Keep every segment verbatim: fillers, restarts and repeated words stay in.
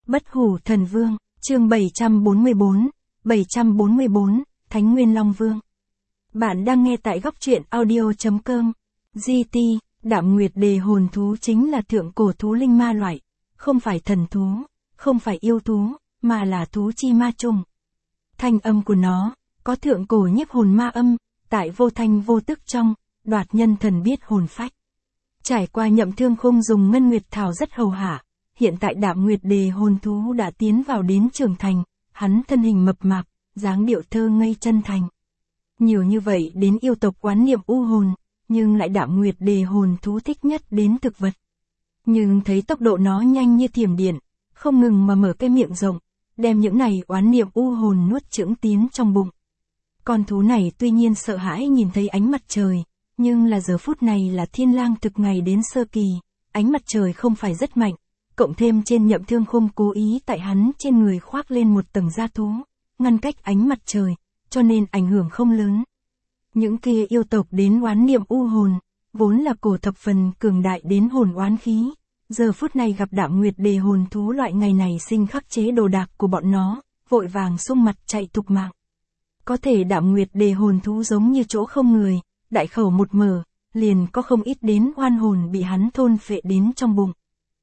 Bất hủ thần vương, chương bảy trăm bốn mươi bốn, bảy trăm bốn mươi bốn, Thánh Nguyên Long Vương. Bạn đang nghe tại góc truyện audio.com. giê tê, Đạm Nguyệt Đề hồn thú chính là thượng cổ thú linh ma loại, không phải thần thú, không phải yêu thú, mà là thú chi ma trùng. Thanh âm của nó, có thượng cổ nhiếp hồn ma âm, tại vô thanh vô tức trong, đoạt nhân thần biết hồn phách. Trải qua Nhậm Thương Khung dùng Ngân Nguyệt Thảo rất hầu hạ, hiện tại Đạm Nguyệt Đề hồn thú đã tiến vào đến trưởng thành, hắn thân hình mập mạp, dáng điệu thơ ngây chân thành. Nhiều như vậy đến yêu tộc oán niệm u hồn, nhưng lại Đạm Nguyệt Đề hồn thú thích nhất đến thực vật. Nhưng thấy tốc độ nó nhanh như thiểm điện, không ngừng mà mở cái miệng rộng, đem những này oán niệm u hồn nuốt chửng tiến trong bụng. Con thú này tuy nhiên sợ hãi nhìn thấy ánh mặt trời, nhưng là giờ phút này là thiên lang thực ngày đến sơ kỳ, ánh mặt trời không phải rất mạnh, cộng thêm trên Nhậm Thương Khung cố ý tại hắn trên người khoác lên một tầng da thú, ngăn cách ánh mặt trời, cho nên ảnh hưởng không lớn. Những kia yêu tộc đến oán niệm u hồn, vốn là cổ thập phần cường đại đến hồn oán khí, giờ phút này gặp Đạm Nguyệt Đề hồn thú loại ngày này sinh khắc chế đồ đạc của bọn nó, vội vàng sung mặt chạy thục mạng. Có thể Đạm Nguyệt Đề hồn thú giống như chỗ không người, đại khẩu một mở, liền có không ít đến oan hồn bị hắn thôn phệ đến trong bụng.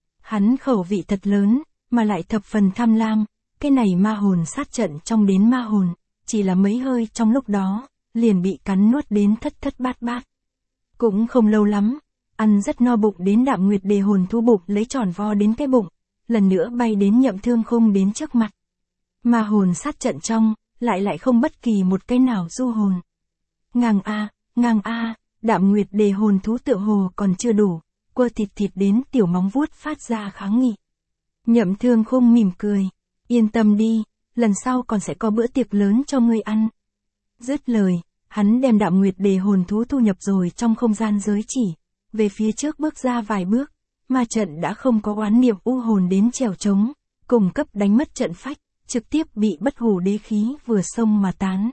Hắn khẩu vị thật lớn, mà lại thập phần tham lam, cái này ma hồn sát trận trong đến ma hồn, chỉ là mấy hơi trong lúc đó, liền bị cắn nuốt đến thất thất bát bát. Cũng không lâu lắm, ăn rất no bụng đến Đạm Nguyệt Đề hồn thú bụng lấy tròn vo đến cái bụng, lần nữa bay đến Nhậm Thương Khung đến trước mặt. Ma hồn sát trận trong, lại lại không bất kỳ một cái nào du hồn. Ngang a, ngang a, Đạm Nguyệt Đề hồn thú tựa hồ còn chưa đủ, quơ thịt thịt đến tiểu móng vuốt phát ra kháng nghị. Nhậm Thương Khung mỉm cười, yên tâm đi, lần sau còn sẽ có bữa tiệc lớn cho ngươi ăn. Dứt lời, hắn đem Đạm Nguyệt Đề hồn thú thu nhập rồi trong không gian giới chỉ, về phía trước bước ra vài bước, ma trận đã không có oán niệm u hồn đến trèo trống, cùng cấp đánh mất trận phách, trực tiếp bị bất hủ đế khí vừa xông mà tán.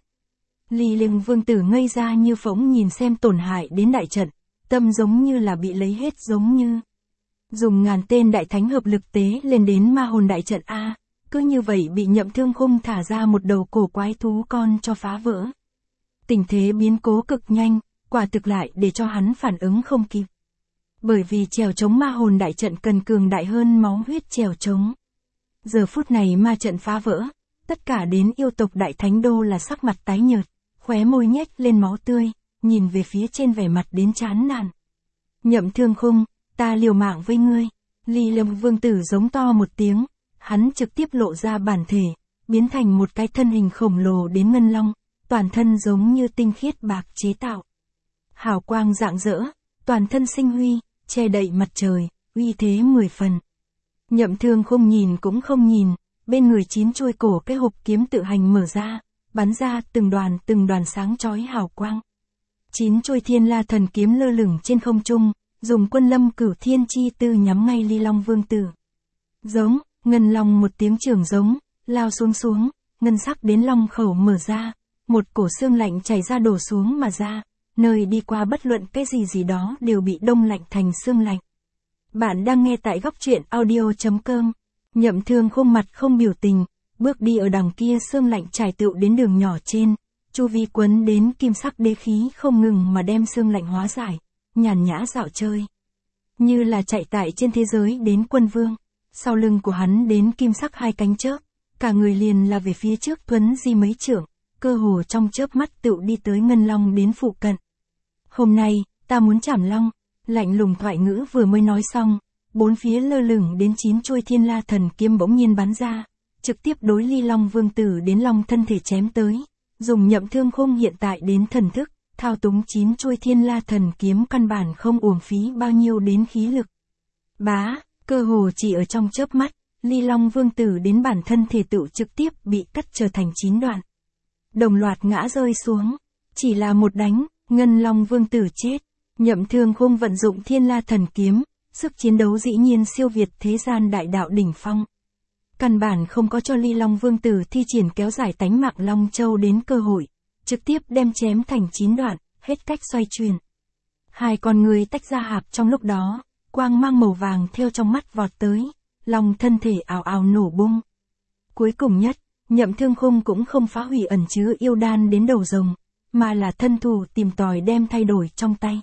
Ly Linh Vương tử ngây ra như phỗng nhìn xem tổn hại đến đại trận, tâm giống như là bị lấy hết giống như. Dùng ngàn tên đại thánh hợp lực tế lên đến ma hồn đại trận A, cứ như vậy bị Nhậm Thương Khung thả ra một đầu cổ quái thú con cho phá vỡ. Tình thế biến cố cực nhanh, quả thực lại để cho hắn phản ứng không kịp. Bởi vì trèo chống ma hồn đại trận cần cường đại hơn máu huyết trèo chống. Giờ phút này ma trận phá vỡ, tất cả đến yêu tộc đại thánh đô là sắc mặt tái nhợt, khóe môi nhếch lên máu tươi, nhìn về phía trên vẻ mặt đến chán nản. Nhậm Thương Khung, ta liều mạng với ngươi. Ly Lâm Vương tử giống to một tiếng, hắn trực tiếp lộ ra bản thể, biến thành một cái thân hình khổng lồ đến ngân long, toàn thân giống như tinh khiết bạc chế tạo. Hào quang rạng rỡ, toàn thân sinh huy, che đậy mặt trời, uy thế mười phần. Nhậm Thương Khung nhìn cũng không nhìn, bên người chín chuôi cổ cái hộp kiếm tự hành mở ra, bắn ra từng đoàn từng đoàn sáng chói hào quang. Chín chuôi Thiên La thần kiếm lơ lửng trên không trung, dùng Quân Lâm Cửu Thiên chi tư nhắm ngay Ly Long Vương tử. Giống, ngân long một tiếng trường giống, lao xuống xuống, ngân sắc đến long khẩu mở ra, một cổ xương lạnh chảy ra đổ xuống mà ra, nơi đi qua bất luận cái gì gì đó đều bị đông lạnh thành xương lạnh. Bạn đang nghe tại góc truyện audio.com. Nhậm Thương Khung mặt không biểu tình, bước đi ở đằng kia xương lạnh trải tựu đến đường nhỏ trên, chu vi quấn đến kim sắc đế khí không ngừng mà đem xương lạnh hóa giải, nhàn nhã dạo chơi. Như là chạy tại trên thế giới đến quân vương, sau lưng của hắn đến kim sắc hai cánh chớp, cả người liền là về phía trước thuấn di mấy trượng, cơ hồ trong chớp mắt tựu đi tới ngân long đến phụ cận. Hôm nay, ta muốn chảm long, lạnh lùng thoại ngữ vừa mới nói xong, bốn phía lơ lửng đến chín chuôi Thiên La thần kiếm bỗng nhiên bắn ra, trực tiếp đối Ly Long Vương tử đến long thân thể chém tới, dùng Nhậm Thương Khung hiện tại đến thần thức, thao túng chín chuôi Thiên La thần kiếm căn bản không uổng phí bao nhiêu đến khí lực. Bá, cơ hồ chỉ ở trong chớp mắt, Ly Long Vương tử đến bản thân thể tự trực tiếp bị cắt trở thành chín đoạn. Đồng loạt ngã rơi xuống, chỉ là một đánh, Ngân Long Vương tử chết. Nhậm Thương Khung vận dụng Thiên La thần kiếm, sức chiến đấu dĩ nhiên siêu việt thế gian đại đạo đỉnh phong. Căn bản không có cho Ly Long Vương tử thi triển kéo dài tánh mạng Long Châu đến cơ hội, trực tiếp đem chém thành chín đoạn, hết cách xoay chuyển. Hai con người tách ra hạp trong lúc đó, quang mang màu vàng theo trong mắt vọt tới, long thân thể ào ào nổ bung. Cuối cùng nhất, Nhậm Thương Khung cũng không phá hủy ẩn chứa yêu đan đến đầu rồng, mà là thân thủ tìm tòi đem thay đổi trong tay.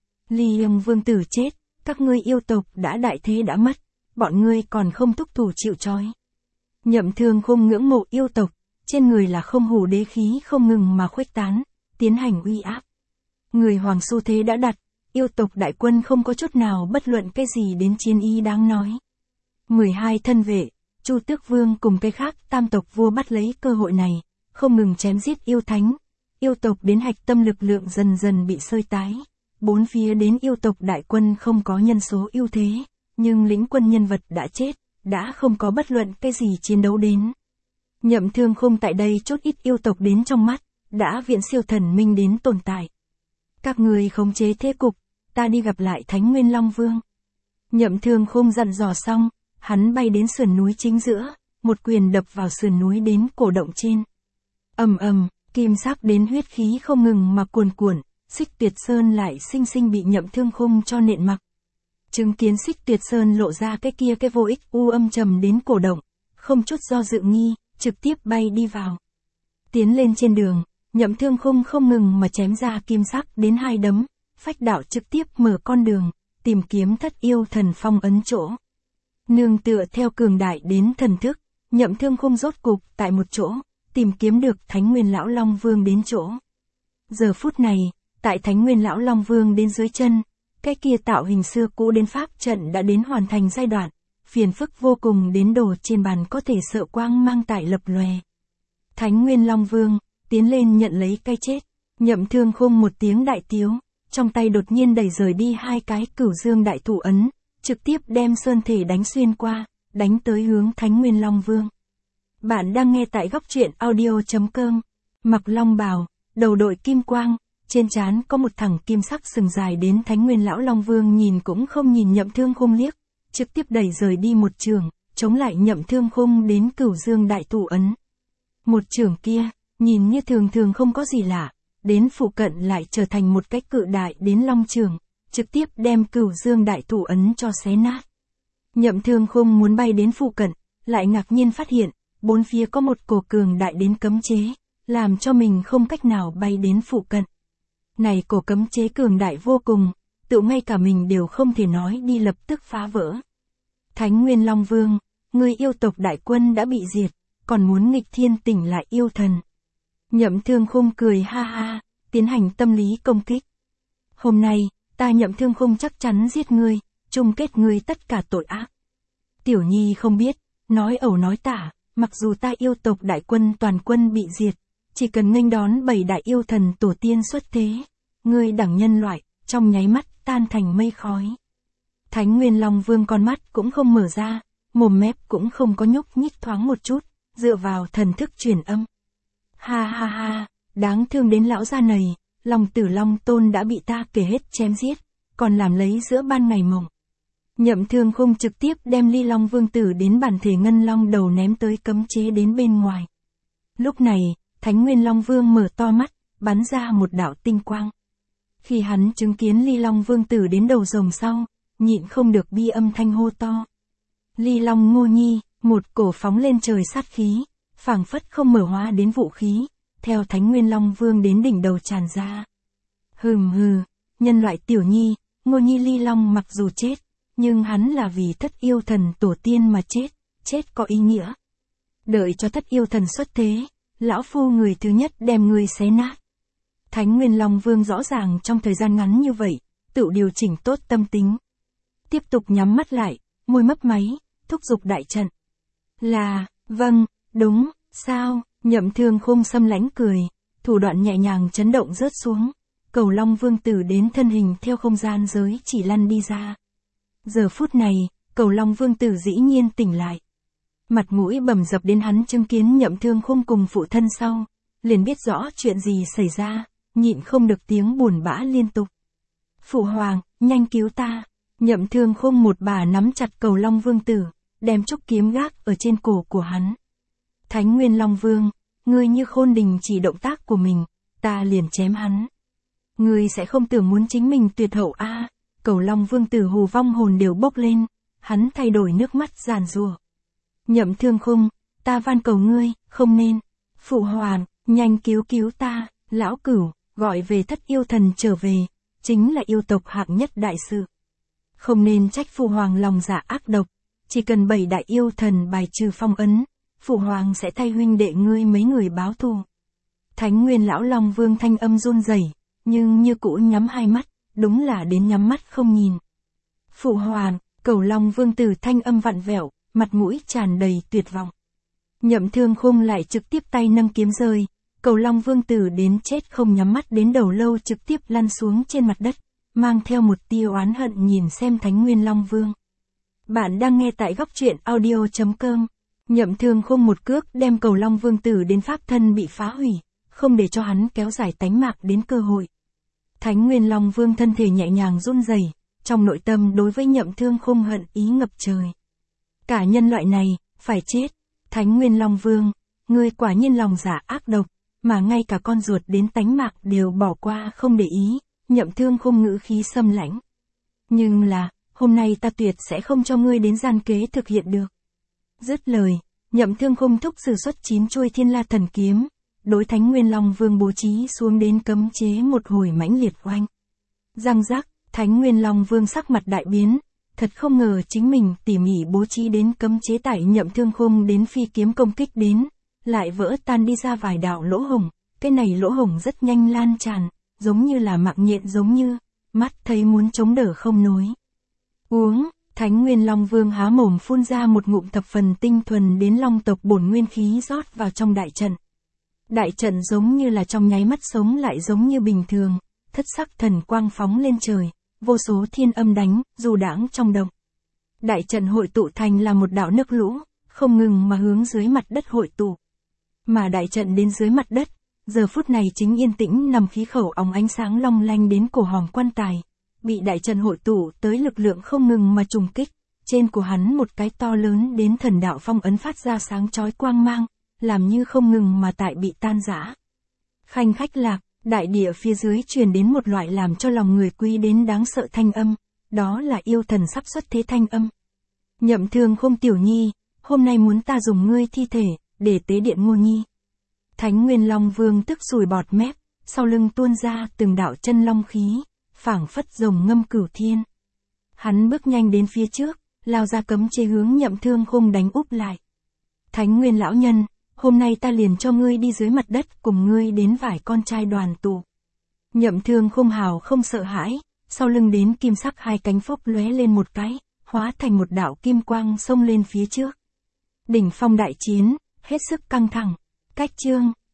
Ly Ưng Vương tử chết, các ngươi yêu tộc đã đại thế đã mất, bọn ngươi còn không thúc thủ chịu trói. Nhậm Thương Khung ngưỡng mộ yêu tộc, trên người là không hủ đế khí không ngừng mà khuếch tán, tiến hành uy áp. Người hoàng xu thế đã đặt, yêu tộc đại quân không có chút nào bất luận cái gì đến chiến ý đáng nói. mười hai thân vệ, Chu Tước Vương cùng cái khác tam tộc vua bắt lấy cơ hội này, không ngừng chém giết yêu thánh. Yêu tộc đến hạch tâm lực lượng dần dần bị sơi tái. Bốn phía đến yêu tộc đại quân không có nhân số ưu thế, nhưng lĩnh quân nhân vật đã chết, đã không có bất luận cái gì chiến đấu đến. Nhậm Thương Khung tại đây chốt ít yêu tộc đến trong mắt, đã viện siêu thần minh đến tồn tại. Các người khống chế thế cục, ta đi gặp lại Thánh Nguyên Long Vương. Nhậm Thương Khung dặn dò xong, hắn bay đến sườn núi chính giữa, một quyền đập vào sườn núi đến cổ động trên. Ầm ầm, kim sắc đến huyết khí không ngừng mà cuồn cuộn, Xích Tuyệt Sơn lại sinh sinh bị Nhậm Thương Khung cho nện mặc. Chứng kiến Xích Tuyệt Sơn lộ ra cái kia cái vô ích u âm trầm đến cổ động, không chút do dự nghi, trực tiếp bay đi vào. Tiến lên trên đường, Nhậm Thương Khung không ngừng mà chém ra kim sắc đến hai đấm, phách đạo trực tiếp mở con đường, tìm kiếm thất yêu thần phong ấn chỗ. Nương tựa theo cường đại đến thần thức, Nhậm Thương Khung rốt cục tại một chỗ, tìm kiếm được Thánh Nguyên Lão Long Vương đến chỗ. Giờ phút này, tại Thánh Nguyên Lão Long Vương đến dưới chân, cái kia tạo hình xưa cũ đến pháp trận đã đến hoàn thành giai đoạn, phiền phức vô cùng đến đồ trên bàn có thể sợ quang mang tại lập lòe. Thánh Nguyên Long Vương, tiến lên nhận lấy cái chết, Nhậm Thương Khung một tiếng đại tiếu, trong tay đột nhiên đẩy rời đi hai cái cửu dương đại thủ ấn, trực tiếp đem sơn thể đánh xuyên qua, đánh tới hướng Thánh Nguyên Long Vương. Bạn đang nghe tại góc truyện audio chấm com, mặc long bào, đầu đội kim quang, trên trán có một thẳng kim sắc sừng dài đến Thánh Nguyên Lão Long Vương nhìn cũng không nhìn Nhậm Thương Khung liếc, trực tiếp đẩy rời đi một trường, chống lại Nhậm Thương Khung đến cửu dương đại thủ ấn. Một trường kia, nhìn như thường thường không có gì lạ, đến phụ cận lại trở thành một cái cự đại đến long trường, trực tiếp đem cửu dương đại thủ ấn cho xé nát. Nhậm Thương Khung muốn bay đến phụ cận, lại ngạc nhiên phát hiện, bốn phía có một cổ cường đại đến cấm chế, làm cho mình không cách nào bay đến phụ cận. Này cổ cấm chế cường đại vô cùng, tự ngay cả mình đều không thể nói đi lập tức phá vỡ. Thánh Nguyên Long Vương, người yêu tộc đại quân đã bị diệt, còn muốn nghịch thiên tỉnh lại yêu thần. Nhậm Thương Khung cười ha ha, tiến hành tâm lý công kích. Hôm nay, ta Nhậm Thương Khung chắc chắn giết ngươi, chung kết ngươi tất cả tội ác. Tiểu Nhi không biết, nói ẩu nói tả, mặc dù ta yêu tộc đại quân toàn quân bị diệt, chỉ cần nghênh đón bảy đại yêu thần tổ tiên xuất thế, ngươi đẳng nhân loại, trong nháy mắt tan thành mây khói. Thánh Nguyên Long Vương con mắt cũng không mở ra, mồm mép cũng không có nhúc nhích thoáng một chút, dựa vào thần thức truyền âm. Ha ha ha, đáng thương đến lão gia này, Long Tử Long Tôn đã bị ta kể hết chém giết, còn làm lấy giữa ban ngày mộng. Nhậm Thương Khung trực tiếp đem Ly Long Vương tử đến bản thể ngân long đầu ném tới cấm chế đến bên ngoài. Lúc này, Thánh Nguyên Long Vương mở to mắt, bắn ra một đạo tinh quang. Khi hắn chứng kiến Ly Long Vương tử đến đầu rồng sau, nhịn không được bi âm thanh hô to. Ly Long Ngô Nhi, một cổ phóng lên trời sát khí, phảng phất không mở hóa đến vũ khí, theo Thánh Nguyên Long Vương đến đỉnh đầu tràn ra. Hừm hừ, nhân loại tiểu nhi, Ngô Nhi Ly Long mặc dù chết, nhưng hắn là vì thất yêu thần tổ tiên mà chết, chết có ý nghĩa. Đợi cho thất yêu thần xuất thế, lão phu người thứ nhất đem ngươi xé nát. Thánh Nguyên Long Vương rõ ràng trong thời gian ngắn như vậy, tự điều chỉnh tốt tâm tính. Tiếp tục nhắm mắt lại, môi mấp máy, thúc giục đại trận. Là, vâng, đúng, sao, Nhậm Thương Khung xâm lãnh cười, thủ đoạn nhẹ nhàng chấn động rớt xuống, cầu Long Vương tử đến thân hình theo không gian giới chỉ lăn đi ra. Giờ phút này, cầu Long Vương tử dĩ nhiên tỉnh lại. Mặt mũi bầm dập đến hắn chứng kiến Nhậm Thương Khung cùng phụ thân sau, liền biết rõ chuyện gì xảy ra, nhịn không được tiếng buồn bã liên tục. Phụ hoàng, nhanh cứu ta. Nhậm Thương Khung một bà nắm chặt cầu Long Vương tử, đem trúc kiếm gác ở trên cổ của hắn. Thánh Nguyên Long Vương, ngươi như khôn đình chỉ động tác của mình, ta liền chém hắn. Ngươi sẽ không tưởng muốn chính mình tuyệt hậu a? À, cầu Long Vương tử hù vong hồn đều bốc lên, hắn thay đổi nước mắt giàn giụa. Nhậm Thương Khung, ta van cầu ngươi, không nên. Phụ hoàng, nhanh cứu cứu ta, lão cửu, gọi về thất yêu thần trở về, chính là yêu tộc hạng nhất đại sự. Không nên trách phụ hoàng lòng dạ ác độc, chỉ cần bảy đại yêu thần bài trừ phong ấn, phụ hoàng sẽ thay huynh đệ ngươi mấy người báo thù. Thánh Nguyên lão Long Vương thanh âm run rẩy, nhưng như cũ nhắm hai mắt, đúng là đến nhắm mắt không nhìn. Phụ hoàng, Cẩu Long Vương tử thanh âm vặn vẹo, mặt mũi tràn đầy tuyệt vọng. Nhậm Thương Khung lại trực tiếp tay nâng kiếm rơi, Cẩu Long Vương tử đến chết không nhắm mắt đến đầu lâu trực tiếp lăn xuống trên mặt đất, mang theo một tia oán hận nhìn xem Thánh Nguyên Long Vương. Bạn đang nghe tại góc truyện audio chấm com. Nhậm Thương Khung một cước đem Cẩu Long Vương tử đến pháp thân bị phá hủy, không để cho hắn kéo dài tánh mạng đến cơ hội. Thánh Nguyên Long Vương thân thể nhẹ nhàng run rẩy, trong nội tâm đối với Nhậm Thương Khung hận ý ngập trời. Cả nhân loại này, phải chết. Thánh Nguyên Long Vương, ngươi quả nhiên lòng dạ ác độc, mà ngay cả con ruột đến tánh mạng đều bỏ qua không để ý. Nhậm Thương Khung ngữ khí xâm lãnh. Nhưng là, hôm nay ta tuyệt sẽ không cho ngươi đến gian kế thực hiện được. Dứt lời, Nhậm Thương Khung thúc sử xuất chín chuôi Thiên La Thần Kiếm, đối Thánh Nguyên Long Vương bố trí xuống đến cấm chế một hồi mãnh liệt oanh. Răng rắc, Thánh Nguyên Long Vương sắc mặt đại biến, thật không ngờ chính mình tỉ mỉ bố trí đến cấm chế tại Nhậm Thương Khung đến phi kiếm công kích đến, lại vỡ tan đi ra vài đạo lỗ hổng, cái này lỗ hổng rất nhanh lan tràn, giống như là mạng nhện giống như, mắt thấy muốn chống đỡ không nối. Uống, Thánh Nguyên Long Vương há mồm phun ra một ngụm thập phần tinh thuần đến long tộc bổn nguyên khí rót vào trong đại trận. Đại trận giống như là trong nháy mắt sống lại giống như bình thường, thất sắc thần quang phóng lên trời, vô số thiên âm đánh, dù đãng trong động. Đại trận hội tụ thành là một đạo nước lũ, không ngừng mà hướng dưới mặt đất hội tụ. Mà đại trận đến dưới mặt đất, giờ phút này chính yên tĩnh nằm khí khẩu óng ánh sáng long lanh đến cổ hòm quan tài, bị đại trận hội tụ tới lực lượng không ngừng mà trùng kích, trên của hắn một cái to lớn đến thần đạo phong ấn phát ra sáng chói quang mang, làm như không ngừng mà tại bị tan rã. Khanh khách lạc, đại địa phía dưới truyền đến một loại làm cho lòng người quý đến đáng sợ thanh âm, đó là yêu thần sắp xuất thế thanh âm. Nhậm Thương Khung tiểu nhi, hôm nay muốn ta dùng ngươi thi thể, để tế điện Ngô Nhi. Thánh Nguyên Long Vương tức sùi bọt mép, sau lưng tuôn ra từng đạo chân long khí, phảng phất rồng ngâm cửu thiên. Hắn bước nhanh đến phía trước, lao ra cấm chế hướng Nhậm Thương Khung đánh úp lại. Thánh Nguyên lão nhân, hôm nay ta liền cho ngươi đi dưới mặt đất cùng ngươi đến vài con trai đoàn tụ. Nhậm Thương Khung hào không sợ hãi, sau lưng đến kim sắc hai cánh phốc lóe lên một cái, hóa thành một đạo kim quang xông lên phía trước. Đỉnh phong đại chiến, hết sức căng thẳng, cách chương.